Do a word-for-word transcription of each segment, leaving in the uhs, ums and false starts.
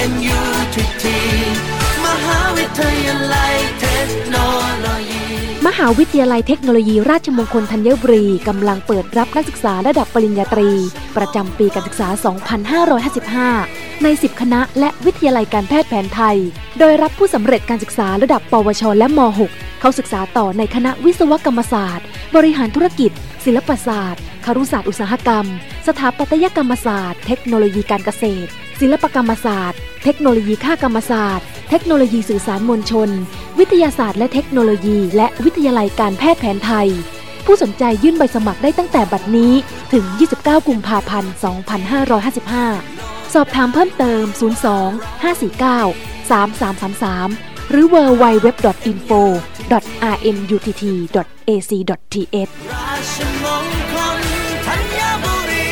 เอ็น ยู ที ที มหาวิทยาลัยเทคโนโลยีมหาวิทยาลัยเทคโนโลยีราชมงคลธัญบุรีกำลังเปิดรับนักศึกษาระดับปริญญาตรีประจำปีการศึกษา สองพันห้าร้อยห้าสิบห้า ใน สิบ คณะและวิทยาลัยการแพทย์แผนไทยโดยรับผู้สำเร็จการศึกษาระดับปวชและม หก เข้าศึกษาต่อในคณะวิศวกรรมศาสตร์บริหารธุรกิจศิลปศาสตร์ครุศาสตร์อุตสาหกรรมสถาปัตยกรรมศาสตร์เทคโนโลยีการเกษตรศิลปกรรมศาสตร์เทคโนโลยีค่ากรรมศาสตร์เทคโนโลยีสื่อสารมวลชนวิทยาศาสตร์และเทคโนโลยีและวิทยาลัยการแพทย์แผนไทยผู้สนใจยื่นใบสมัครได้ตั้งแต่บัดนี้ถึงยี่สิบเก้ากุมภาพันธ์สองพันห้าร้อยห้าสิบห้าสอบถามเพิ่มเติมศูนย์ สอง ห้า สี่ เก้า สาม สาม สาม สามหรือ ดับเบิลยู ดับเบิลยู ดับเบิลยู ดอท อินโฟ ดอท อาร์ เอ็ม ยู ที ที ดอท เอ ซี ดอท ที เอชราชมงคลธัญบุรี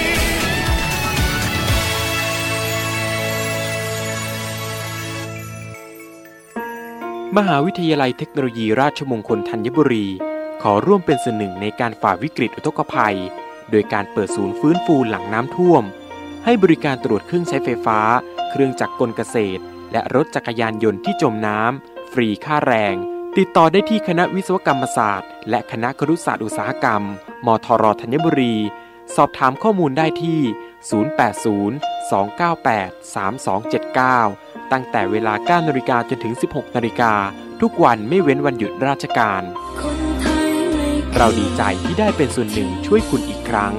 มหาวิทยาลัยเทคโนโลยีราชมงคลธัญบุรีขอร่วมเป็นส่วนหนึ่งในการฝ่าวิกฤตอุทกภัยโดยการเปิดศูนย์ฟื้นฟูหลังน้ำท่วมให้บริการตรวจเครื่องใช้ไฟฟ้าเครื่องจักรกลเกษตรและรถจักรยานยนต์ที่จมน้ำฟรีค่าแรงติดต่อได้ที่คณะวิศวกรรมศาสตร์และคณะครุศาสตร์อุตสาหกรรมมทรธัญบุรีสอบถามข้อมูลได้ที่ศูนย์ แปด ศูนย์ สอง เก้า แปด สาม สอง เจ็ด เก้าตั้งแต่เวลา เก้า นาฬิกาจนถึง สิบหก นาฬิกาทุกวันไม่เว้นวันหยุดราชการเราดีใจที่ได้เป็นส่วนหนึ่งช่วยคุณอีกครั้ง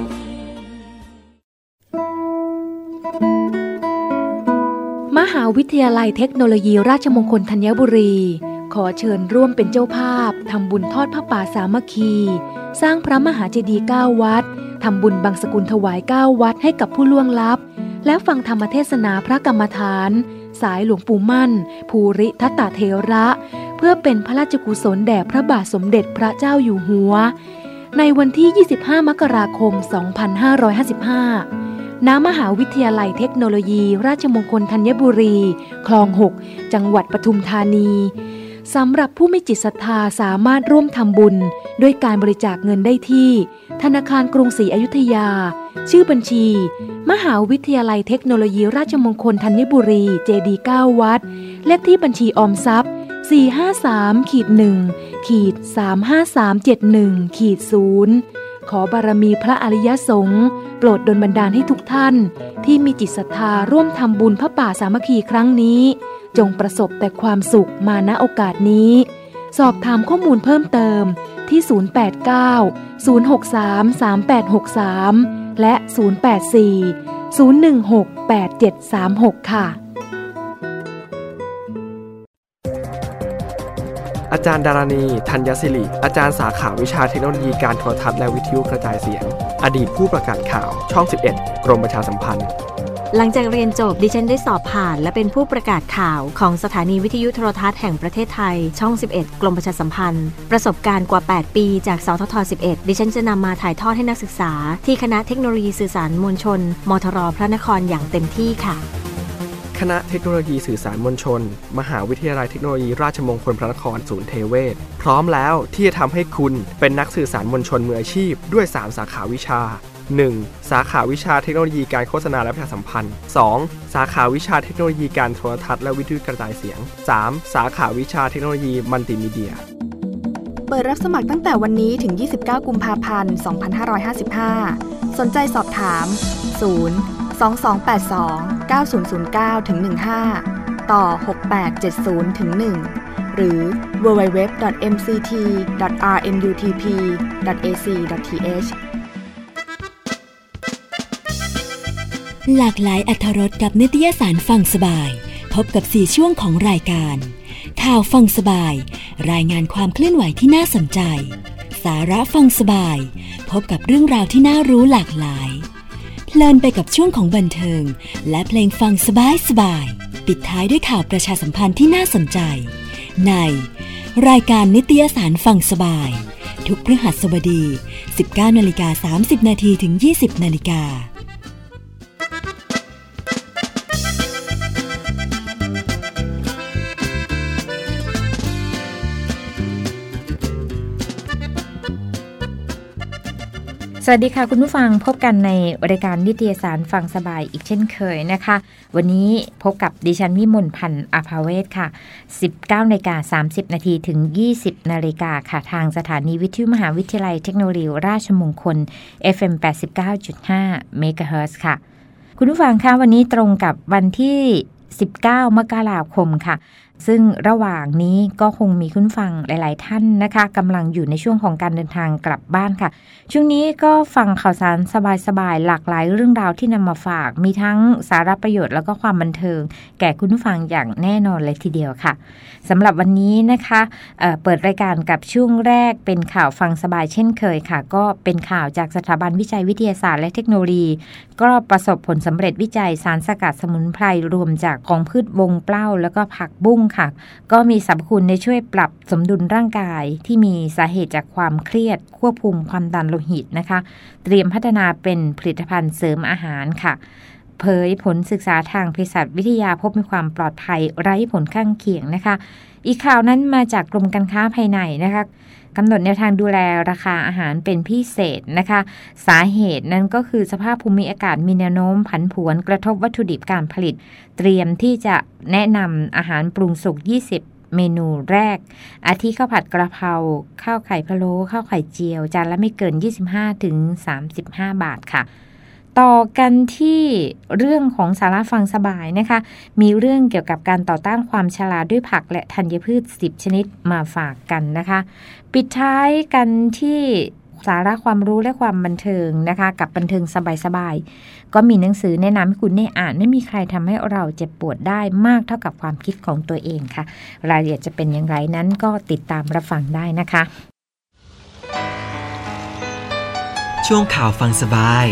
มหาวิทยาลัยเทคโนโลยีราชมงคลธัญบุรีขอเชิญร่วมเป็นเจ้าภาพทำบุญทอดผ้าป่าสามัคคีสร้างพระมหาเจดีย์เก้าวัดทำบุญบังสกุลถวายเก้าวัดให้กับผู้ล่วงลับและฟังธรรมเทศนาพระกรรมฐานสายหลวงปู่มั่นภูริทัตตเถระเพื่อเป็นพระราชกุศลแด่พระบาทสมเด็จพระเจ้าอยู่หัวในวันที่ยี่สิบห้ามกราคมสองพันห้าร้อยห้าสิบห้าณมหาวิทยาลัยเทคโนโลยีราชมงคลธัญบุรีคลองหกจังหวัดปทุมธานีสำหรับผู้มีจิตศรัทธาสามารถร่วมทำบุญด้วยการบริจาคเงินได้ที่ธนาคารกรุงศรีอยุธยาชื่อบัญชีมหาวิทยาลัยเทคโนโลยีราชมงคลธัญบุรีเจดีย์เก้าวัดเลขที่บัญชีออมทรัพย์ สี่ ห้า สาม หนึ่ง สาม ห้า สาม เจ็ด หนึ่ง ศูนย์ ขอบารมีพระอริยสงฆ์โปรดดลบันดาลให้ทุกท่านที่มีจิตศรัทธาร่วมทำบุญพระป่าสามัคคีครั้งนี้จงประสบแต่ความสุขมาณโอกาสนี้สอบถามข้อมูลเพิ่มเติมที่ศูนย์ แปด เก้า ศูนย์ หก สาม สาม แปด หก สามและศูนย์ แปด สี่ ศูนย์ หนึ่ง หก แปด เจ็ด สาม หกค่ะอาจารย์ดารณีธัญศิริอาจารย์สาขาวิชาเทคโนโลยีการโทรทัศน์และวิทยุกระจายเสียงอดีตผู้ประกาศข่าวช่องสิบเอ็ดกรมประชาสัมพันธ์หลังจากเรียนจบดิฉันได้สอบผ่านและเป็นผู้ประกาศข่าวของสถานีวิทยุโทรทัศน์แห่งประเทศไทยช่องสิบเอ็ดกรมประชาสัมพันธ์ประสบการณ์กว่าแปดปีจากสททสิบเอ็ดดิฉันจะนำมาถ่ายทอดให้นักศึกษาที่คณะเทคโนโลยีสื่อสารมวลชนมทรพระนครอย่างเต็มที่ค่ะคณะเทคโนโลยีสื่อสารมวลชนมหาวิทยาลัยเทคโนโลยีราชมงคลพระนครศูนย์เทเวศพร้อมแล้วที่จะทำให้คุณเป็นนักสื่อสารมวลชนมืออาชีพด้วยสามสาขาวิชา หนึ่ง สาขาวิชาเทคโนโลยีการโฆษณาและประชาสัมพันธ์ สอง สาขาวิชาเทคโนโลยีการโทรทัศน์และวิทยุกระจายเสียง สาม สาขาวิชาเทคโนโลยีมัลติมีเดียเปิดรับสมัครตั้งแต่วันนี้ถึงยี่สิบเก้ากุมภาพันธ์สองพันห้าร้อยห้าสิบห้าสนใจสอบถามศูนย์ สอง สอง แปด สอง เก้า ศูนย์ ศูนย์ เก้า ถึง หนึ่งห้าต่อหกแปดเจ็ดศูนย์ ถึง หนึ่งหรือ ดับเบิลยู ดับเบิลยู ดับเบิลยู ดอท เอ็ม ซี ที ดอท อาร์ เอ็ม ยู ที พี ดอท เอ ซี ดอท ที เอชหลากหลายอรรถรสกับนิตยสารฟังสบายพบกับสี่ช่วงของรายการข่าวฟังสบายรายงานความเคลื่อนไหวที่น่าสนใจสาระฟังสบายพบกับเรื่องราวที่น่ารู้หลากหลายเพลินไปกับช่วงของบันเทิงและเพลงฟังสบายสบายปิดท้ายด้วยข่าวประชาสัมพันธ์ที่น่าสนใจในรายการนิตยสารฟังสบายทุกพฤหัสบดี สิบเก้านาฬิกาสามสิบนาที ถึง ยี่สิบนาฬิกาสวัสดีค่ะคุณผู้ฟังพบกันในรายการนิตยสารฟังสบายอีกเช่นเคยนะคะวันนี้พบกับดิฉันวิมลพันธ์อาภาเวศค่ะ สิบเก้านาฬิกาสามสิบนาทีถึงยี่สิบนาฬิกาค่ะทางสถานีวิทยุมหาวิทยาลัยเทคโนโลยีราชมงคล เอฟ เอ็ม แปดสิบเก้าจุดห้า เมกะเฮิรตซ์ค่ะคุณผู้ฟังคะวันนี้ตรงกับวันที่สิบเก้ามกราคมค่ะซึ่งระหว่างนี้ก็คงมีคุณฟังหลายๆท่านนะคะกำลังอยู่ในช่วงของการเดินทางกลับบ้านค่ะช่วงนี้ก็ฟังข่าวสารสบายๆหลากหลายเรื่องราวที่นำมาฝากมีทั้งสาระประโยชน์แล้วก็ความบันเทิงแก่คุณฟังอย่างแน่นอนเลยทีเดียวค่ะสำหรับวันนี้นะคะเอ่อเปิดรายการกับช่วงแรกเป็นข่าวฟังสบายเช่นเคยค่ะก็เป็นข่าวจากสถาบันวิจัยวิทยาศาสตร์และเทคโนโลยีก็ประสบผลสำเร็จวิจัยสารสกัดสมุนไพรรวมจากของพืชวงเปล้าแล้วก็ผักบุ้งค่ะก็มีสรรพคุณในช่วยปรับสมดุลร่างกายที่มีสาเหตุจากความเครียดควบคุมความดันโลหิตนะคะเตรียมพัฒนาเป็นผลิตภัณฑ์เสริมอาหารค่ะเผยผลศึกษาทางเภสัชวิทยาพบมีความปลอดภัยไร้ผลข้างเคียงนะคะอีกข่าวนั้นมาจากกรมการค้าภายในนะคะกำหนดแนวทางดูแลราคาอาหารเป็นพิเศษนะคะสาเหตุนั้นก็คือสภาพภูมิอากาศมีแนวโน้มผันผวนกระทบวัตถุดิบการผลิตเตรียมที่จะแนะนำอาหารปรุงสุกยี่สิบเมนูแรกอาทิข้าวผัดกระเพราข้าวไข่พะโล้ข้าวไข่เจียวจานละไม่เกิน ยี่สิบห้าถึงสามสิบห้า บาทค่ะต่อกันที่เรื่องของสาระฟังสบายนะคะมีเรื่องเกี่ยวกับการต่อต้านความชราด้วยผักและธัญพืชสิบชนิดมาฝากกันนะคะปิดท้ายกันที่สาระความรู้และความบันเทิงนะคะกับบันเทิงสบายๆก็มีหนังสือแนะนำให้คุณได้อ่านไม่มีใครทำให้เราเจ็บปวดได้มากเท่ากับความคิดของตัวเองค่ะรายละเอียดจะเป็นอย่างไรนั้นก็ติดตามรับฟังได้นะคะช่วงข่าวฟังสบาย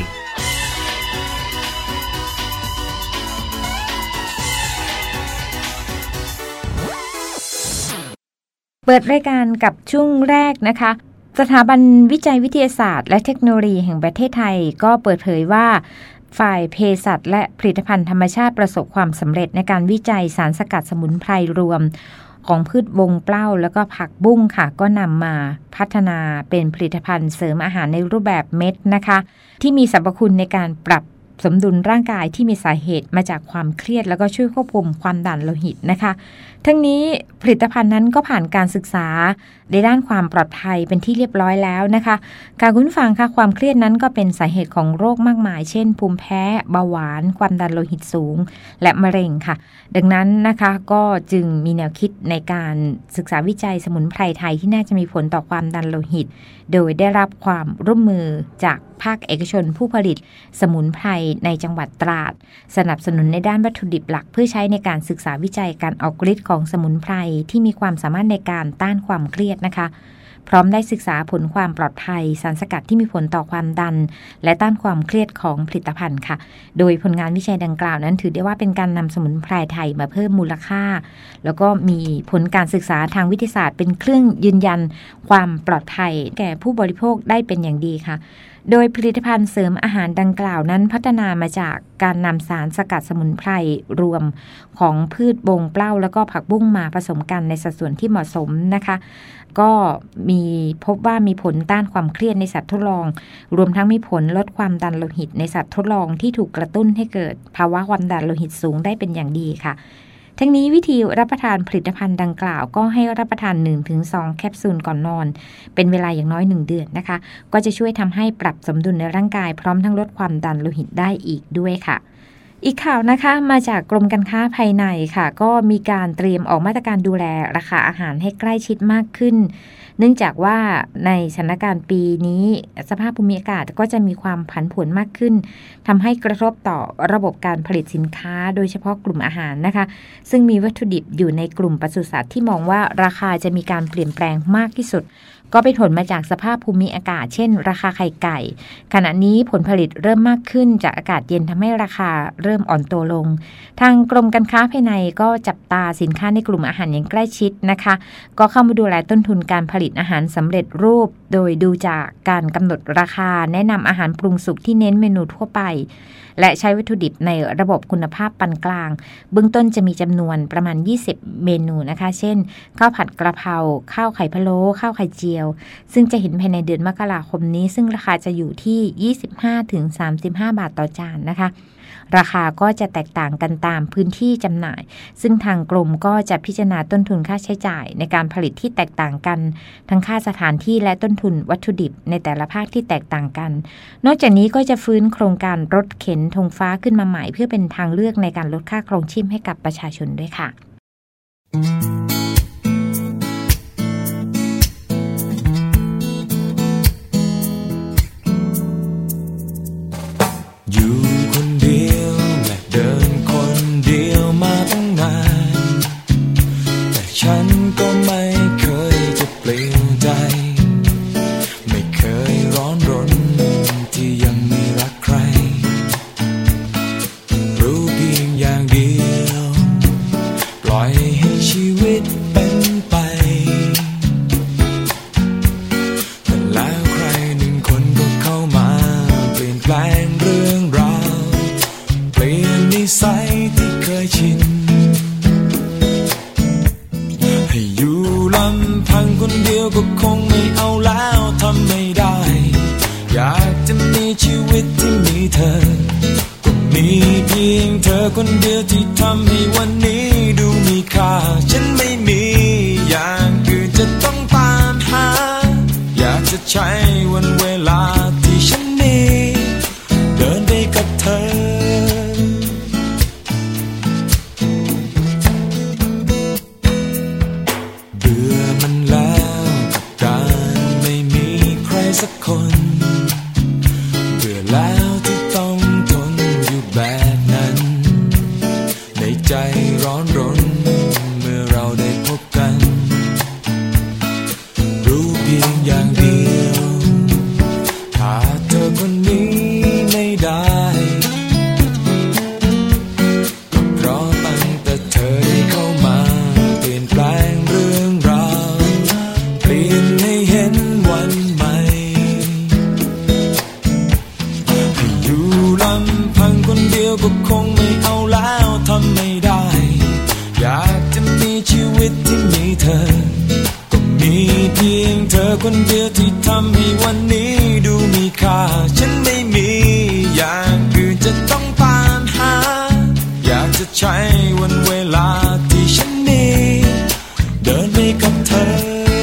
เปิดรายการกับช่วงแรกนะคะสถาบันวิจัยวิทยาศาสตร์และเทคโนโลยีแห่งประเทศไทยก็เปิดเผยว่าฝ่ายเภสัชและผลิตภัณฑ์ธรรมชาติประสบความสำเร็จในการวิจัยสารสกัดสมุนไพรรวมของพืชวงเปล้าแล้วก็ผักบุ้งค่ะก็นำมาพัฒนาเป็นผลิตภัณฑ์เสริมอาหารในรูปแบบเม็ดนะคะที่มีสรรพคุณในการปรับสมดุลร่างกายที่มีสาเหตุมาจากความเครียดแล้วก็ช่วยควบคุมความดันโลหิตนะคะทั้งนี้ผลิตภัณฑ์นั้นก็ผ่านการศึกษาในด้านความปลอดภัยเป็นที่เรียบร้อยแล้วนะคะการคุณฟังค่ะความเครียดนั้นก็เป็นสาเหตุของโรคมากมายเช่นภูมิแพ้เบาหวานความดันโลหิตสูงและมะเร็งค่ะดังนั้นนะคะก็จึงมีแนวคิดในการศึกษาวิจัยสมุนไพรไทยที่น่าจะมีผลต่อความดันโลหิตโดยได้รับความร่วมมือจากภาคเอกชนผู้ผลิตสมุนไพรในจังหวัดตราดสนับสนุนในด้านวัตถุดิบหลักเพื่อใช้ในการศึกษาวิจัยการออกฤทธิ์ของสมุนไพรที่มีความสามารถในการต้านความเครียดนะคะพร้อมได้ศึกษาผลความปลอดภัยสารสกัดที่มีผลต่อความดันและต้านความเครียดของผลิตภัณฑ์ค่ะโดยผลงานวิจัยดังกล่าวนั้นถือได้ว่าเป็นการนำสมุนไพรไทยมาเพิ่มมูลค่าแล้วก็มีผลการศึกษาทางวิทยาศาสตร์เป็นเครื่องยืนยันความปลอดภัยแก่ผู้บริโภคได้เป็นอย่างดีค่ะโดยผลิตภัณฑ์เสริมอาหารดังกล่าวนั้นพัฒนามาจากการนำสารสกัดสมุนไพรรวมของพืชวงเปล้าแล้วก็ผักบุ้งมาผสมกันในสัดส่วนที่เหมาะสมนะคะก็มีพบว่ามีผลต้านความเครียดในสัตว์ทดลองรวมทั้งมีผลลดความดันโลหิตในสัตว์ทดลองที่ถูกกระตุ้นให้เกิดภาวะความดันโลหิตสูงได้เป็นอย่างดีค่ะทั้งนี้วิธีรับประทานผลิตภัณฑ์ดังกล่าวก็ให้รับประทาน หนึ่งถึงสอง แคปซูลก่อนนอนเป็นเวลาอย่างน้อยหนึ่งเดือนนะคะก็จะช่วยทำให้ปรับสมดุลในร่างกายพร้อมทั้งลดความดันโลหิตได้อีกด้วยค่ะอีกข่าวนะคะมาจากกรมการค้าภายในค่ะก็มีการเตรียมออกมาตรการดูแลราคาอาหารให้ใกล้ชิดมากขึ้นเนื่องจากว่าในสถานการณ์ปีนี้สภาพภูมิอากาศก็จะมีความผันผวนมากขึ้นทำให้กระทบต่อระบบการผลิตสินค้าโดยเฉพาะกลุ่มอาหารนะคะซึ่งมีวัตถุดิบอยู่ในกลุ่มปศุสัตว์ที่มองว่าราคาจะมีการเปลี่ยนแปลงมากที่สุดก็เป็นผลมาจากสภาพภูมิอากาศเช่นราคาไข่ไก่ขณะนี้ผลผลิตเริ่มมากขึ้นจากอากาศเย็นทำให้ราคาเริ่มอ่อนตัวลงทางกรมการค้าภายในก็จับตาสินค้าในกลุ่มอาหารอย่างใกล้ชิดนะคะก็เข้ามาดูแลต้นทุนการผลิตอาหารสำเร็จรูปโดยดูจากการกำหนดราคาแนะนำอาหารปรุงสุกที่เน้นเมนูทั่วไปและใช้วัตถุดิบในระบบคุณภาพปานกลางเบื้องต้นจะมีจำนวนประมาณยี่สิบเมนูนะคะเช่นข้าวผัดกระเพราข้าวไข่พะโล้ข้าวไข่เจียวซึ่งจะเห็นภายในเดือนมกราคมนี้ซึ่งราคาจะอยู่ที่ ยี่สิบห้าถึงสามสิบห้า บาทต่อจานนะคะราคาก็จะแตกต่างกันตามพื้นที่จำหน่ายซึ่งทางกรมก็จะพิจารณาต้นทุนค่าใช้จ่ายในการผลิตที่แตกต่างกันทั้งค่าสถานที่และต้นทุนวัตถุดิบในแต่ละภาคที่แตกต่างกันนอกจากนี้ก็จะฟื้นโครงการรถเข็นธงฟ้าขึ้นมาใหม่เพื่อเป็นทางเลือกในการลดค่าครองชีพให้กับประชาชนด้วยค่ะอยู่คนเดียวและเดินคนเดียวมาตั้งนานแต่ฉันก็ไม่เคยจะเปลี่ยนใจไม่เคยร้อนรนที่ยังไม่รักใครรู้เพียงอย่างเดียวปล่อยให้ชีวิตเป็นไปแต่แล้วใครหนึ่งคนก็เข้ามาเปลี่ยนแปลงเรื่องราวเปลี่ยนนิสัยที่เคยชินให้อยู่ลำพังคนเดียวก็คงไม่เอาแล้วทำไม่ได้อยากจะมีชีวิตที่มีเธอก็มีเพียงเธอคนเดียวที่ทำให้วันนี้ดูมีค่าฉันไม่มีอย่างอื่นจะต้องตามหาอยากจะใช้วันเวลาที่ฉันมีเดินไปกับเธอเบื่อมันแล้วกับการไม่มีใครสักคนเบื่อแล้วที่ต้องทนอยู่แบบนั้นในใจร้อนรนเมื่อเราได้พบกันรู้เพียงอย่างเดียวขาดเธอคนนี้ไม่ได้ก็เพราะตั้งแต่เธอได้เข้ามาเปลี่ยนแปลงเรื่องราวเปลี่ยนให้เห็นวันใหม่ให้อยู่ลำพังคนเดียวก็คงไม่เอาแล้วทำไม่ได้อยากจะมีชีวิตที่มีเธอก็มีเพียงเธอคนเดียวที่ทำให้วันนี้ดูมีค่าฉันไม่มีอย่างอื่นจะต้องตามหาอยากจะใช้วันเวลาที่ฉันมีเดินไปกับเธอ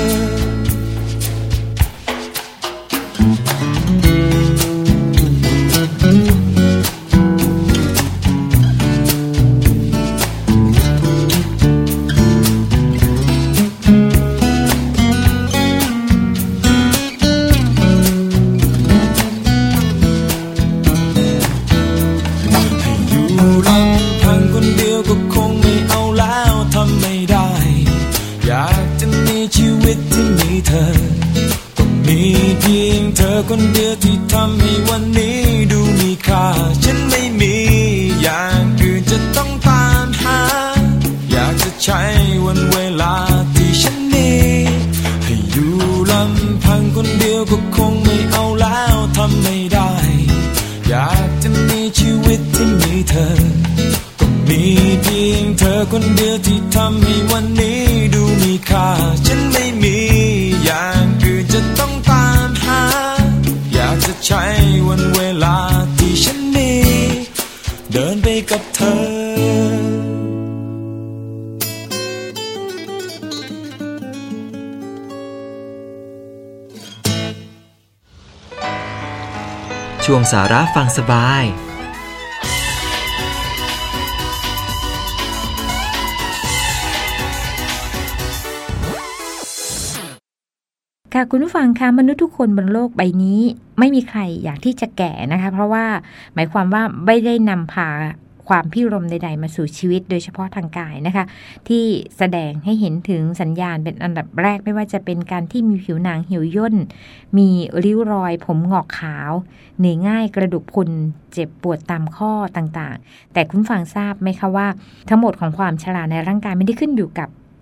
คนเดียวที่ทำให้วันนี้ดูมีค่าฉันไม่มีอย่างอื่นจะต้องตามหาอยากจะใช้วันเวลาที่ฉันมีให้อยู่ลำพังคนเดียวก็คงไม่เอาแล้วทำไม่ได้อยากจะมีชีวิตที่มีเธอก็มีเพียงเธอคนเดียวที่ทำให้วันนี้ดูมีค่าฉันไม่มีอย่างอื่นจะต้องตามหาอยากจะใช้วันเวลาที่ฉันมีเดินไปกับเธอช่วงสาระฟังสบายค่ะคุณผู้ฟังคะมนุษย์ทุกคนบนโลกใบนี้ไม่มีใครอยากที่จะแก่นะคะเพราะว่าหมายความว่าไม่ได้นำพาความพิรมใดๆมาสู่ชีวิตโดยเฉพาะทางกายนะคะที่แสดงให้เห็นถึงสัญญาณเป็นอันดับแรกไม่ว่าจะเป็นการที่มีผิวหนังเหี่ยวย่นมีริ้วรอยผมงอกขาวเหนื่อยง่ายกระดูกพรุนเจ็บปวดตามข้อต่างๆแต่คุณฟังทราบไหมคะว่าทั้งหมดของความชราในร่างกายไม่ได้ขึ้นอยู่กับ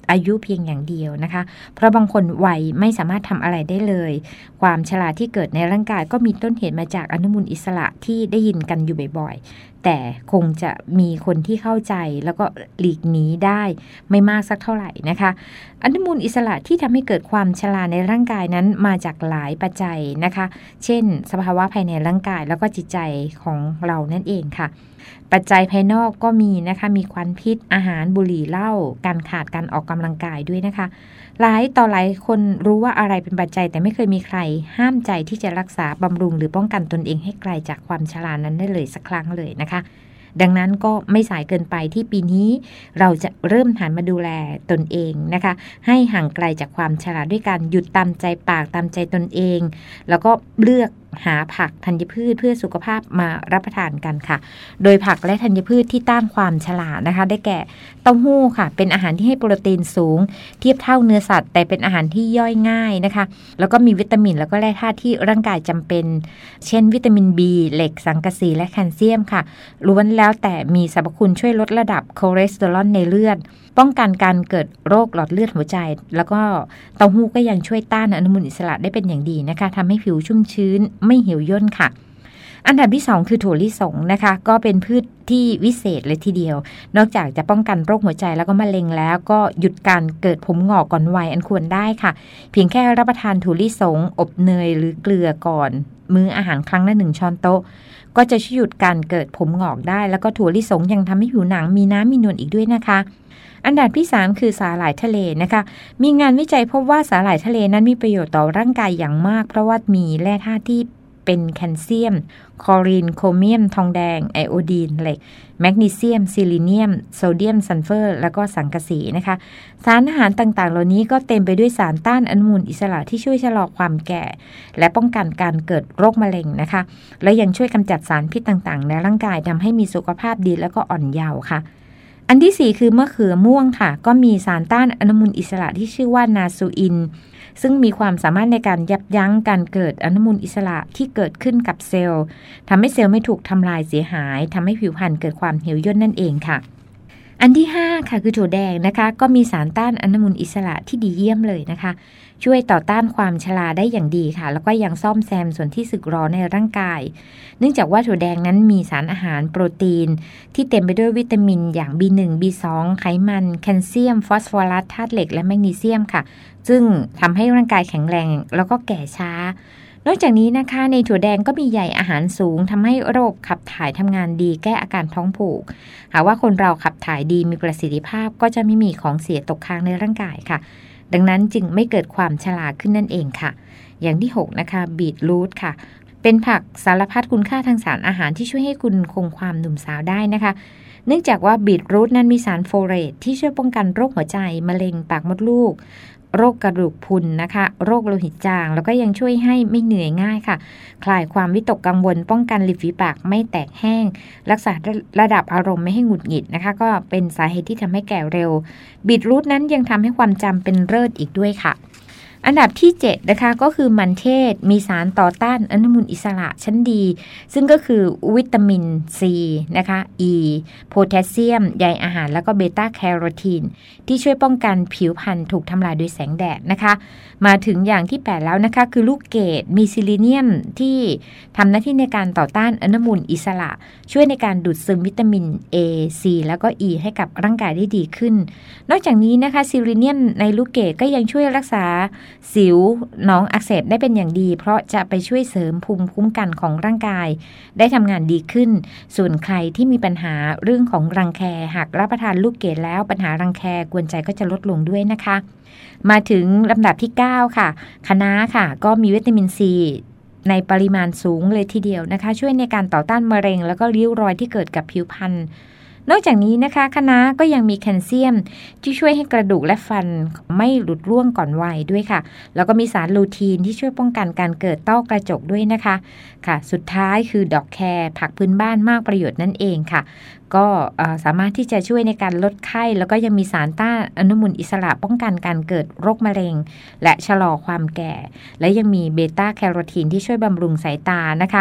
อายุเพียงอย่างเดียวนะคะเพราะบางคนวัยไม่สามารถทำอะไรได้เลยความชราที่เกิดในร่างกายก็มีต้นเหตุมาจากอนุมูลอิสระที่ได้ยินกันอยู่บ่อยๆแต่คงจะมีคนที่เข้าใจแล้วก็หลีกหนีได้ไม่มากสักเท่าไหร่นะคะอนุมูลอิสระที่ทำให้เกิดความชราในร่างกายนั้นมาจากหลายปัจจัยนะคะเช่นสภาวะภายในร่างกายแล้วก็จิตใจของเรานั่นเองค่ะปัจจัยภายนอกก็มีนะคะมีควันพิษอาหารบุหรี่เหล้าการขาดการออกกำลังกายด้วยนะคะหลายต่อหลายคนรู้ว่าอะไรเป็นปัจจัยแต่ไม่เคยมีใครห้ามใจที่จะรักษาบำรุงหรือป้องกันตนเองให้ไกลจากความชรานั้นได้เลยสักครั้งเลยนะคะดังนั้นก็ไม่สายเกินไปที่ปีนี้เราจะเริ่มหันมาดูแลตนเองนะคะให้ห่างไกลจากความชราด้วยการหยุดตามใจปากตามใจตนเองแล้วก็เลือกหาผักธัญพืชเพื่อสุขภาพมารับประทานกันค่ะโดยผักและธัญพืชที่ต้านความชรานะคะได้แก่เต้าหู้ค่ะเป็นอาหารที่ให้โปรตีนสูงเทียบเท่าเนื้อสัตว์แต่เป็นอาหารที่ย่อยง่ายนะคะแล้วก็มีวิตามินแล้วก็แร่ธาตุที่ร่างกายจำเป็นเช่นวิตามิน B เหล็กสังกะสีและแคลเซียมค่ะล้วนแล้วแต่มีสรรพคุณช่วยลดระดับคอเลสเตอรอลในเลือดป้องกันการเกิดโรคหลอดเลือดหัวใจแล้วก็เต้าหู้ก็ยังช่วยต้านอนุมูลอิสระได้เป็นอย่างดีนะคะทำให้ผิวชุ่มชื้นไม่เหี่ยวย่นค่ะอันดับที่สองคือถั่วลิสงนะคะก็เป็นพืชที่วิเศษเลยทีเดียวนอกจากจะป้องกันโรคหัวใจแล้วก็มะเร็งแล้วก็หยุดการเกิดผมงอกก่อนวัยอันควรได้ค่ะเพียงแค่รับประทานถั่วลิสงอบเนยหรือเกลือก่อนมื้ออาหารครั้งละหนึ่งช้อนโต๊ะก็จะช่วยหยุดการเกิดผมงอกได้แล้วก็ถั่วลิสงยังทำให้ผิวหนังมีน้ำมีนวลอีกด้วยนะคะอันดับที่สามคือสาหร่ายทะเลนะคะมีงานวิจัยพบว่าสาหร่ายทะเลนั้นมีประโยชน์ต่อร่างกายอย่างมากเพราะว่ามีแร่ธาตุที่เป็นแคลเซียมคลอรีนโครเมียมทองแดงไอโอดีนเหล็กแมกนีเซียมซิลิเนียมโซเดียมซัลเฟอร์แล้วก็สังกะสีนะคะสารอาหารต่างๆเหล่านี้ก็เต็มไปด้วยสารต้านอนุมูลอิสระที่ช่วยชะลอความแก่และป้องกันการเกิดโรคมะเร็งนะคะและยังช่วยกำจัดสารพิษต่างๆในร่างกายทำให้มีสุขภาพดีแล้วก็อ่อนเยาว์ค่ะอันที่สี่คือมะเขือม่วงค่ะก็มีสารต้านอนุมูลอิสระที่ชื่อว่านาซูอินซึ่งมีความสามารถในการยับยั้งการเกิดอนุมูลอิสระที่เกิดขึ้นกับเซลล์ทำให้เซลล์ไม่ถูกทำลายเสียหายทำให้ผิวพรรณเกิดความเหี่ยวย่นนั่นเองค่ะอันที่ห้าค่ะคือถั่วแดงนะคะก็มีสารต้านอนุมูลอิสระที่ดีเยี่ยมเลยนะคะช่วยต่อต้านความชราได้อย่างดีค่ะแล้วก็ยังซ่อมแซมส่วนที่สึกหรอในร่างกายเนื่องจากว่าถั่วแดงนั้นมีสารอาหารโปรตีนที่เต็มไปด้วยวิตามินอย่าง บี หนึ่ง บี สอง ไขมันแคลเซียมฟอสฟอรัสธาตุเหล็กและแมกนีเซียมค่ะซึ่งทำให้ร่างกายแข็งแรงแล้วก็แก่ช้านอกจากนี้นะคะในถั่วแดงก็มีใยอาหารสูงทำให้ระบบขับถ่ายทำงานดีแก้อาการท้องผูกหากว่าคนเราขับถ่ายดีมีประสิทธิภาพก็จะไม่มีของเสียตกค้างในร่างกายค่ะดังนั้นจึงไม่เกิดความชราขึ้นนั่นเองค่ะอย่างที่หกนะคะบีทรูทค่ะเป็นผักสารพัดคุณค่าทางสารอาหารที่ช่วยให้คุณคงความหนุ่มสาวได้นะคะเนื่องจากว่าบีทรูทนั้นมีสารโฟเลตที่ช่วยป้องกันโรคหัวใจมะเร็งปากมดลูกโรคกระดูกพรุนนะคะโรคโลหิตจางแล้วก็ยังช่วยให้ไม่เหนื่อยง่ายค่ะคลายความวิตกกังวลป้องกันริมฝีปากไม่แตกแห้งรักษาระดับอารมณ์ไม่ให้หงุดหงิดนะคะก็เป็นสาเหตุที่ทำให้แก่เร็วบีทรูทนั้นยังทำให้ความจำเป็นเลิศอีกด้วยค่ะอันดับที่เจ็ดนะคะก็คือมันเทศมีสารต่อต้านอนุมูลอิสระชั้นดีซึ่งก็คือวิตามินซีนะคะ E โพแทสเซียมใยอาหารแล้วก็เบต้าแคโรทีนที่ช่วยป้องกันผิวพรรณถูกทำลายโดยแสงแดดนะคะมาถึงอย่างที่แปดแล้วนะคะคือลูกเกดมีซิลิเนียมที่ทำหน้าที่ในการต่อต้านอนุมูลอิสระช่วยในการดูดซึมวิตามิน A C แล้วก็ E ให้กับร่างกายได้ดีขึ้นนอกจากนี้นะคะซิลิเนียมในลูกเกดก็ยังช่วยรักษาสิวหนองอักเสบได้เป็นอย่างดีเพราะจะไปช่วยเสริมภูมิคุ้มกันของร่างกายได้ทำงานดีขึ้นส่วนใครที่มีปัญหาเรื่องของรังแคหากรับประทานลูกเกดแล้วปัญหารังแคกวนใจก็จะลดลงด้วยนะคะมาถึงลำดับที่เก้าค่ะคะน้าค่ะก็มีวิตามินซีในปริมาณสูงเลยทีเดียวนะคะช่วยในการต่อต้านมะเร็งแล้วก็ริ้วรอยที่เกิดกับผิวพรรณนอกจากนี้นะคะคะน้าก็ยังมีแคลเซียมที่ช่วยให้กระดูกและฟันไม่หลุดร่วงก่อนวัยด้วยค่ะแล้วก็มีสารลูทีนที่ช่วยป้องกันการเกิดต้อกระจกด้วยนะคะค่ะสุดท้ายคือดอกแครผักพื้นบ้านมากประโยชน์นั่นเองค่ะก็สามารถที่จะช่วยในการลดไข้แล้วก็ยังมีสารต้านอนุมูลอิสระป้องกันการเกิดโรคมะเร็งและชะลอความแก่และยังมีเบต้าแคโรทีนที่ช่วยบำรุงสายตานะคะ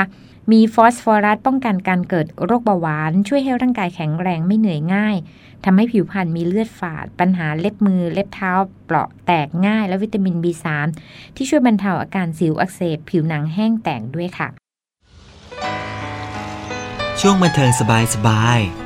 มีฟอสฟอรัสป้องกันการเกิดโรคเบาหวานช่วยให้ร่างกายแข็งแรงไม่เหนื่อยง่ายทำให้ผิวพรรณมีเลือดฝาดปัญหาเล็บมือเล็บเท้าเปราะแตกง่ายและวิตามิน บี สาม ที่ช่วยบรรเทาอาการสิวอักเสบผิวหนังแห้งแตกด้วยค่ะช่วงบันเทิงสบายๆ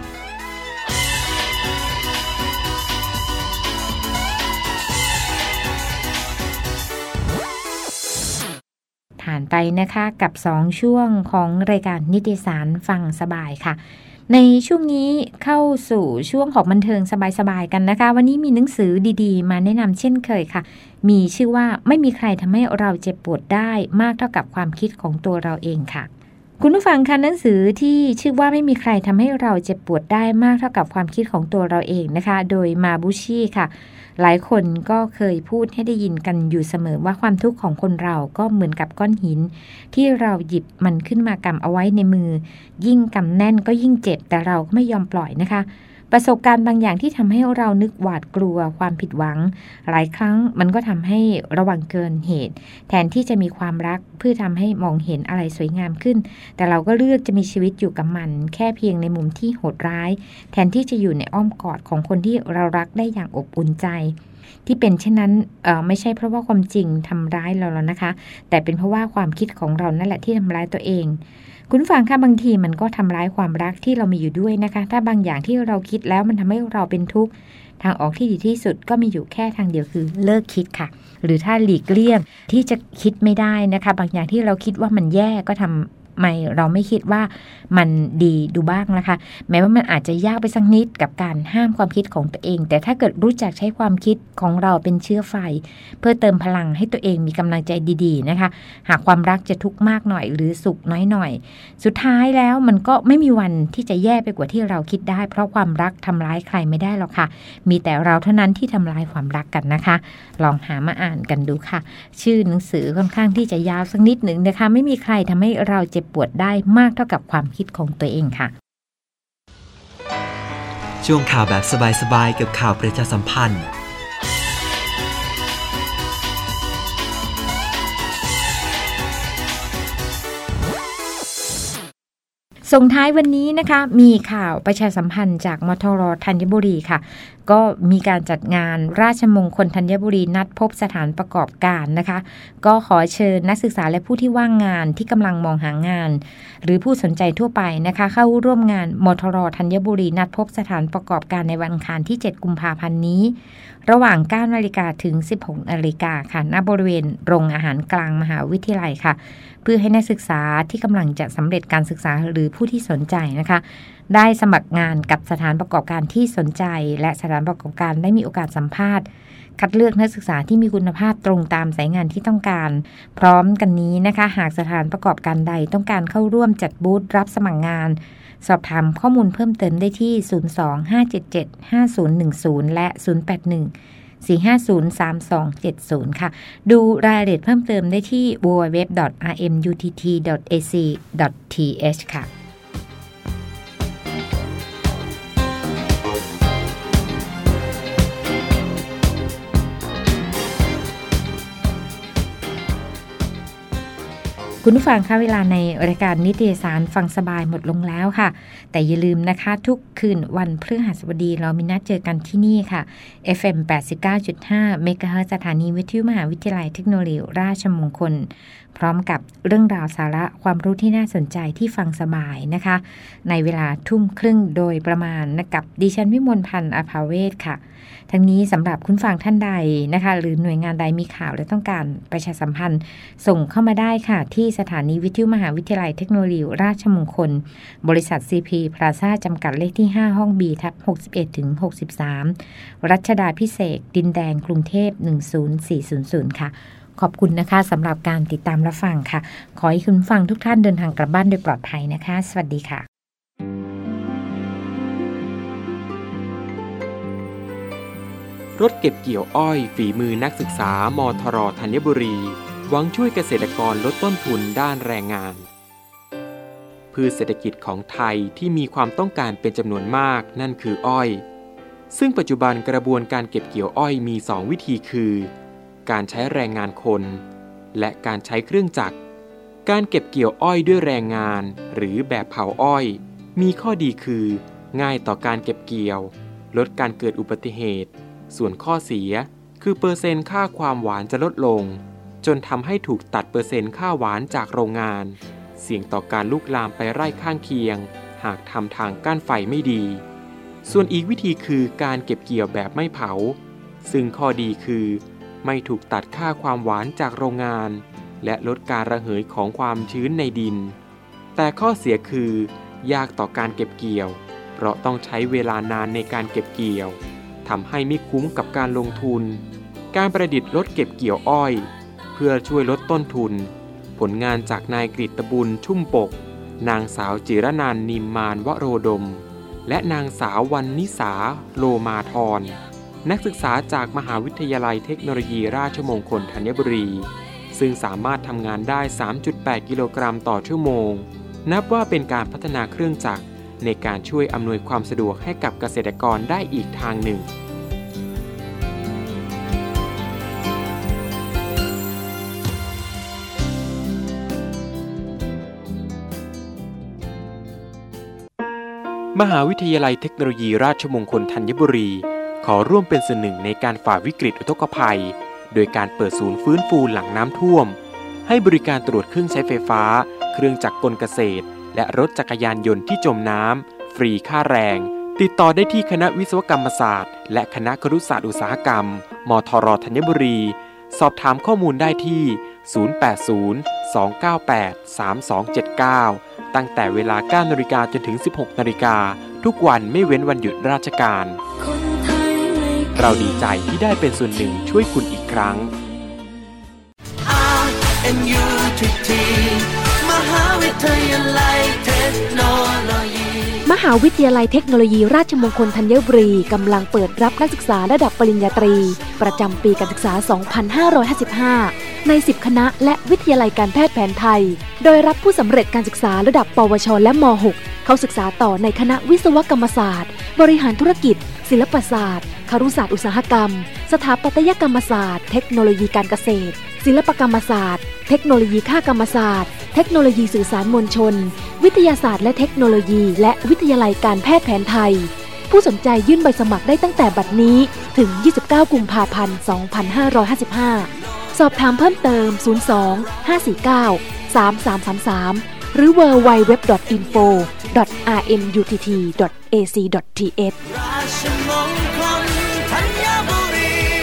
ผ่านไปนะคะกับสองช่วงของรายการนิตยสารฟังสบายค่ะในช่วงนี้เข้าสู่ช่วงของบันเทิงสบายๆกันนะคะวันนี้มีหนังสือดีๆมาแนะนำเช่นเคยค่ะมีชื่อว่าไม่มีใครทำให้เราเจ็บปวดได้มากเท่ากับความคิดของตัวเราเองค่ะคุณผู้ฟังคะหนังสือที่ชื่อว่าไม่มีใครทำให้เราเจ็บปวดได้มากเท่ากับความคิดของตัวเราเองนะคะโดยมาบุชิค่ะหลายคนก็เคยพูดให้ได้ยินกันอยู่เสมอว่าความทุกข์ของคนเราก็เหมือนกับก้อนหินที่เราหยิบมันขึ้นมากำเอาไว้ในมือยิ่งกำแน่นก็ยิ่งเจ็บแต่เราก็ไม่ยอมปล่อยนะคะประสบการณ์บางอย่างที่ทำให้เรานึกหวาดกลัวความผิดหวังหลายครั้งมันก็ทำให้ระวังเกินเหตุแทนที่จะมีความรักเพื่อทำให้มองเห็นอะไรสวยงามขึ้นแต่เราก็เลือกจะมีชีวิตอยู่กับมันแค่เพียงในมุมที่โหดร้ายแทนที่จะอยู่ในอ้อมกอดของคนที่เรารักได้อย่างอบอุ่นใจที่เป็นเช่นนั้นเอ่อไม่ใช่เพราะว่าความจริงทำร้ายเราแล้วนะคะแต่เป็นเพราะว่าความคิดของเรานั่นแหละที่ทำร้ายตัวเองคุณฟังค่ะบางทีมันก็ทำร้ายความรักที่เรามีอยู่ด้วยนะคะถ้าบางอย่างที่เราคิดแล้วมันทำให้เราเป็นทุกข์ทางออกที่ดีที่สุดก็มีอยู่แค่ทางเดียวคือเลิกคิดค่ะหรือถ้าหลีกเลี่ยงที่จะคิดไม่ได้นะคะบางอย่างที่เราคิดว่ามันแย่ก็ทำไมเราไม่คิดว่ามันดีดูบ้างนะคะแม้ว่ามันอาจจะยากไปสักนิดกับการห้ามความคิดของตัวเองแต่ถ้าเกิดรู้จักใช้ความคิดของเราเป็นเชื้อไฟเพื่อเติมพลังให้ตัวเองมีกำลังใจดีๆนะคะหากความรักจะทุกข์มากหน่อยหรือสุขน้อยหน่อยสุดท้ายแล้วมันก็ไม่มีวันที่จะแย่ไปกว่าที่เราคิดได้เพราะความรักทำร้ายใครไม่ได้หรอกค่ะมีแต่เราเท่านั้นที่ทำร้ายความรักกันนะคะลองหามาอ่านกันดูค่ะชื่อหนังสือค่อนข้างที่จะยาวสักนิดหนึ่งนะคะไม่มีใครทำให้เราเจ็บปวดได้มากเท่ากับความคิดของตัวเองค่ะช่วงข่าวแบบสบายๆกับข่าวประชาสัมพันธ์ส่งท้ายวันนี้นะคะมีข่าวประชาสัมพันธ์จากมทร.ธัญบุรีค่ะก็มีการจัดงานราชมงคลธัญบุรีนัดพบสถานประกอบการนะคะก็ขอเชิญนักศึกษาและผู้ที่ว่างงานที่กำลังมองหางานหรือผู้สนใจทั่วไปนะคะเข้าร่วมงานมทร.ธัญบุรีนัดพบสถานประกอบการในวันอังคารที่เจ็ดกุมภาพันธ์นี้ระหว่าง เก้านาฬิกา ถึง สิบหกนาฬิกาค่ะณบริเวณโรงอาหารกลางมหาวิทยาลัยค่ะเพื่อให้นักศึกษาที่กำลังจะสำเร็จการศึกษาหรือผู้ที่สนใจนะคะได้สมัครงานกับสถานประกอบการที่สนใจและสถานประกอบการได้มีโอกาสสัมภาษณ์คัดเลือกนักศึกษาที่มีคุณภาพตรงตามสายงานที่ต้องการพร้อมกันนี้นะคะหากสถานประกอบการใดต้องการเข้าร่วมจัดบูธรับสมัครงานสอบถามข้อมูลเพิ่มเติมได้ที่ศูนย์ สอง ห้า เจ็ด เจ็ด ห้า ศูนย์ หนึ่ง ศูนย์และศูนย์ แปด หนึ่ง สี่ ห้า ศูนย์ สาม สอง เจ็ด ศูนย์ค่ะดูรายละเอียดเพิ่มเติมได้ที่ ดับเบิลยู ดับเบิลยู ดับเบิลยู ดอท อาร์ เอ็ม ยู ที ที ดอท เอ ซี ดอท ที เอช ค่ะคุณผู้ฟังคะเวลาในรายการนิตยสารฟังสบายหมดลงแล้วค่ะแต่อย่าลืมนะคะทุกคืนวันพฤหัสบดีเรามีนัดเจอกันที่นี่ค่ะ เอฟ เอ็ม แปดสิบเก้าจุดห้า เมกะเฮิรตซ์ สถานีวิทยุมหาวิทยาลัยเทคโนโลยีราชมงคลพร้อมกับเรื่องราวสาระความรู้ที่น่าสนใจที่ฟังสบายนะคะในเวลาทุ่มครึ่งโดยประมาณกับดิฉันวิมลพันธ์อภาเวศค่ะทั้งนี้สำหรับคุณฟังท่านใดนะคะหรือหน่วยงานใดมีข่าวและต้องการประชาสัมพันธ์ส่งเข้ามาได้ค่ะที่สถานีวิทยุมหาวิทยาลัยเทคโนโลยีราชมงคลบริษัท ซี พี Plaza จำกัดเลขที่ห้าห้อง B ทับหกสิบเอ็ดถึงหกสิบสามรัชดาภิเษกดินแดงกรุงเทพหนึ่งศูนย์สี่ศูนย์ศูนย์ค่ะขอบคุณนะคะสำหรับการติดตามรับฟังค่ะขอให้คุณฟังทุกท่านเดินทางกลับบ้านโดยปลอดภัยนะคะสวัสดีค่ะรถเก็บเกี่ยวอ้อยฝีมือนักศึกษามทร.ธัญบุรีหวังช่วยเกษตรกรลดต้นทุนด้านแรงงานพืชเศรษฐกิจของไทยที่มีความต้องการเป็นจำนวนมากนั่นคืออ้อยซึ่งปัจจุบันกระบวนการเก็บเกี่ยวอ้อยมีสองวิธีคือการใช้แรงงานคนและการใช้เครื่องจักรการเก็บเกี่ยวอ้อยด้วยแรงงานหรือแบบเผาอ้อยมีข้อดีคือง่ายต่อการเก็บเกี่ยวลดการเกิดอุบัติเหตุส่วนข้อเสียคือเปอร์เซ็นต์ค่าความหวานจะลดลงจนทำให้ถูกตัดเปอร์เซ็นต์ค่าหวานจากโรงงานเสี่ยงต่อการลุกลามไปไร่ข้างเคียงหากทำทางกั้นไฟไม่ดีส่วนอีกวิธีคือการเก็บเกี่ยวแบบไม่เผาซึ่งข้อดีคือไม่ถูกตัดค่าความหวานจากโรงงานและลดการระเหยของความชื้นในดินแต่ข้อเสียคือยากต่อการเก็บเกี่ยวเพราะต้องใช้เวลานานในการเก็บเกี่ยวทำให้ไม่คุ้มกับการลงทุนการประดิษฐ์รถเก็บเกี่ยวอ้อยเพื่อช่วยลดต้นทุนผลงานจากนายกฤตบุญชุ่มปกนางสาวจิรนันท์นิมมานวโรดมและนางสาววรรณิสาโลมาธรนักศึกษาจากมหาวิทยาลัยเทคโนโลยีราชมงคลธัญบุรีซึ่งสามารถทำงานได้ สามจุดแปด กิโลกรัมต่อชั่วโมงนับว่าเป็นการพัฒนาเครื่องจักรในการช่วยอำนวยความสะดวกให้กับเกษตรกรได้อีกทางหนึ่งมหาวิทยาลัยเทคโนโลยีราชมงคลธัญบุรีขอร่วมเป็นส่วนหนึ่งในการฝ่าวิกฤตอุทกภัยโดยการเปิดศูนย์ฟื้นฟูหลังน้ำท่วมให้บริการตรวจเครื่องใช้ไฟฟ้าเครื่องจักรกลเกษตรและรถจักรยานยนต์ที่จมน้ำฟรีค่าแรงติดต่อได้ที่คณะวิศวกรรมศาสตร์และคณะครุศาสตร์อุตสาหกรรมมทรธัญบุรีสอบถามข้อมูลได้ที่ศูนย์ แปด ศูนย์ สอง เก้า แปด สาม สอง เจ็ด เก้าตั้งแต่เวลา เก้า นาฬิกาจนถึง สิบหก นาฬิกาทุกวันไม่เว้นวันหยุดราชการเราดีใจที่ได้เป็นส่วนหนึ่งช่วยคุณอีกครั้งอาร์ เอ็น ยู ที ที มหาวิทยาลัยเทคโนโลยีมหาวิทยาลัยเทคโนโลยีราชมงคลธัญบุรีกำลังเปิดรับนักศึกษาระดับปริญญาตรีประจำปีการศึกษา สองพันห้าร้อยห้าสิบห้า ใน สิบ คณะและวิทยาลัยการแพทย์แผนไทยโดยรับผู้สำเร็จการศึกษาระดับปวชและม หก เข้าศึกษาต่อในคณะวิศวกรรมศาสตร์บริหารธุรกิจศิลปศาสตร์ครุศาสตร์อุตสาหกรรมสถาปัตยกรรมศาสตร์เทคโนโลยีการเกษตรศิลปกรรมศาสตร์เทคโนโลยีค่ากรรมศาสตร์เทคโนโลยีสื่อสารมวลชนวิทยาศาสตร์และเทคโนโลยีและวิทยาลัยการแพทย์แผนไทยผู้สนใจยื่นใบสมัครได้ตั้งแต่บัดนี้ถึง ยี่สิบเก้า กุมภาพันธ์ สองพันห้าร้อยห้าสิบห้า สอบถามเพิ่มเติม ศูนย์ สอง ห้า สี่ เก้า สาม สาม สาม สาม หรือ ดับเบิลยู ดับเบิลยู ดับเบิลยู ดอท อินโฟ ดอท อาร์ เอ็น ยู ที ที ดอท เอ ซี ดอท ที เอชราชมงคลธัญบุรี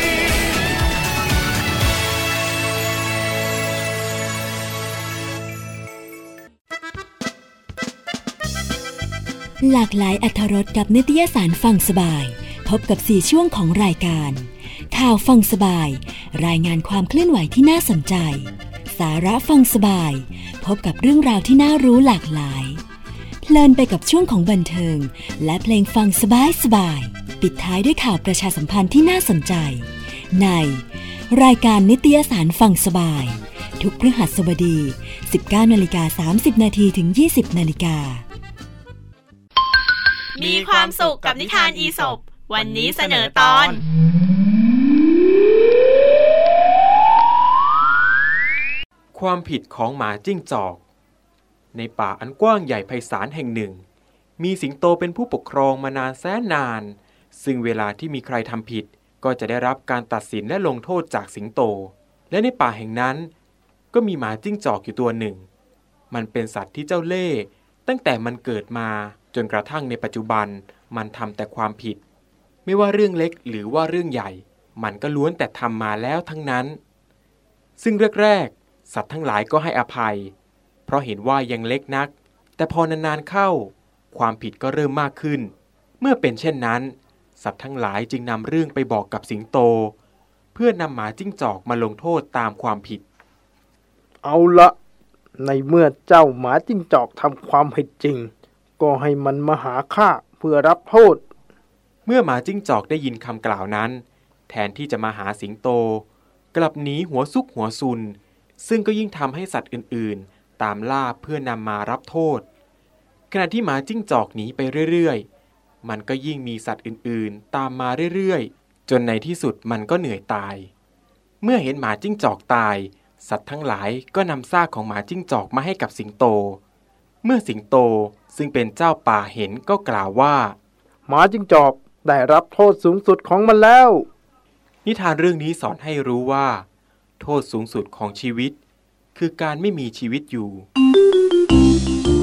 หลากหลายอรรถรสกับนิตยสารฟังสบายพบกับสี่ช่วงของรายการข่าวฟังสบายรายงานความเคลื่อนไหวที่น่าสนใจสาระฟังสบายพบกับเรื่องราวที่น่ารู้หลากหลายเพลินไปกับช่วงของบันเทิงและเพลงฟังสบายสบายปิดท้ายด้วยข่าวประชาสัมพันธ์ที่น่าสนใจในรายการนิตยสารฟังสบายทุกพฤหัสบดี สิบเก้านาฬิกาสามสิบนาทีถึงยี่สิบนาฬิกามีความสุขกับนิทานอีสปวันนี้เสนอตอนความผิดของหมาจิ้งจอกในป่าอันกว้างใหญ่ไพศาลแห่งหนึ่งมีสิงโตเป็นผู้ปกครองมานานแสนนานซึ่งเวลาที่มีใครทำผิดก็จะได้รับการตัดสินและลงโทษจากสิงโตและในป่าแห่งนั้นก็มีหมาจิ้งจอกอยู่ตัวหนึ่งมันเป็นสัตว์ที่เจ้าเล่ห์ตั้งแต่มันเกิดมาจนกระทั่งในปัจจุบันมันทำแต่ความผิดไม่ว่าเรื่องเล็กหรือว่าเรื่องใหญ่มันก็ล้วนแต่ทำมาแล้วทั้งนั้นซึ่งแรกๆสัตว์ทั้งหลายก็ให้อภัยเพราะเห็นว่ายังเล็กนักแต่พอนานๆเข้าความผิดก็เริ่มมากขึ้นเมื่อเป็นเช่นนั้นสัตว์ทั้งหลายจึงนำเรื่องไปบอกกับสิงโตเพื่อนำหมาจิ้งจอกมาลงโทษตามความผิดเอาละในเมื่อเจ้าหมาจิ้งจอกทำความผิดจริงก็ให้มันมาหาข้าเพื่อรับโทษเมื่อหมาจิ้งจอกได้ยินคำกล่าวนั้นแทนที่จะมาหาสิงโตกลับหนีหัวซุกหัวซุนซึ่งก็ยิ่งทำให้สัตว์อื่นๆตามล่าเพื่อนำมารับโทษขณะที่หมาจิ้งจอกหนีไปเรื่อยๆมันก็ยิ่งมีสัตว์อื่นๆตามมาเรื่อยๆจนในที่สุดมันก็เหนื่อยตายเมื่อเห็นหมาจิ้งจอกตายสัตว์ทั้งหลายก็นำซากของหมาจิ้งจอกมาให้กับสิงโตเมื่อสิงโตซึ่งเป็นเจ้าป่าเห็นก็กล่าวว่าหมาจิ้งจอกได้รับโทษสูงสุดของมันแล้วนิทานเรื่องนี้สอนให้รู้ว่าโทษสูงสุดของชีวิตคือการไม่มีชีวิตอยู่